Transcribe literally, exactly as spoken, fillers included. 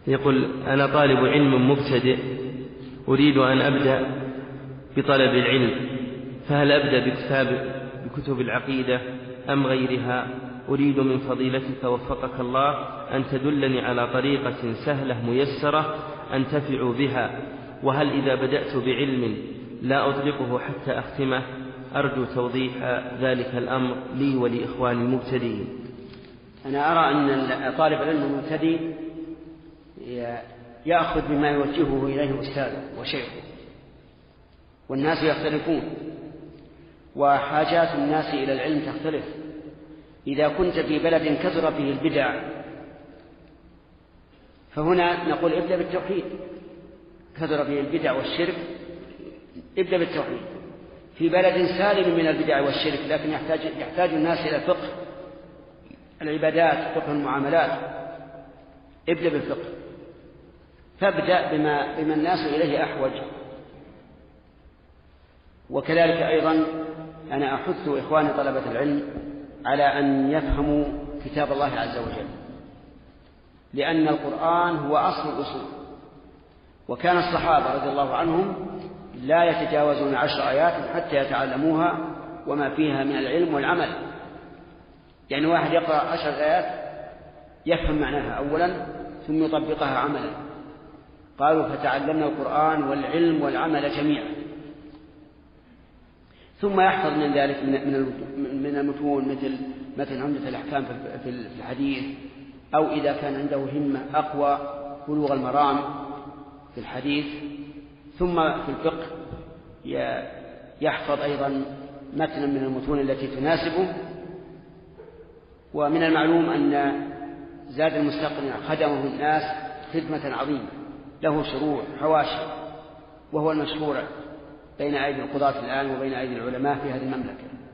يقول: أنا طالب علم مبتدئ أريد أن أبدأ بطلب العلم، فهل أبدأ بكتاب بكتب العقيدة أم غيرها؟ أريد من فضيلتك وفقك الله أن تدلني على طريقة سهلة ميسرة أنتفع بها، وهل إذا بدأت بعلم لا أطلقه حتى أختمه؟ أرجو توضيح ذلك الأمر لي ولإخواني المبتدئين. أنا أرى أن طالب العلم المبتدئ يأخذ بما يوجهه إليه أستاذه وشيخه، والناس يختلفون وحاجات الناس إلى العلم تختلف. إذا كنت في بلد كثر فيه البدع فهنا نقول ابدأ بالتوحيد، كثر فيه البدع والشرك ابدأ بالتوحيد. في بلد سالم من البدع والشرك لكن يحتاج, يحتاج الناس إلى فقه العبادات، فقه المعاملات، ابدأ بالفقه، فابدأ بما, بما الناس إليه أحوج. وكذلك أيضا أنا أحث إخواني طلبة العلم على أن يفهموا كتاب الله عز وجل، لأن القرآن هو أصل الأصول، وكان الصحابة رضي الله عنهم لا يتجاوزون عشر آيات حتى يتعلموها وما فيها من العلم والعمل. يعني واحد يقرأ عشر آيات يفهم معناها أولا ثم يطبقها عملا. قالوا: فتعلمنا القرآن والعلم والعمل جميعا. ثم يحفظ من ذلك من المتون مثل مثل عمدة الأحكام في الحديث، أو إذا كان عنده همة أقوى بلوغ المرام في الحديث. ثم في الفقه يحفظ أيضا متنا من المتون التي تناسبه. ومن المعلوم أن زاد المستقنع خدمه الناس خدمة عظيمة، له شروع حواشي، وهو المشروع بين أيدي القضاة الآن وبين أيدي العلماء في هذه المملكة.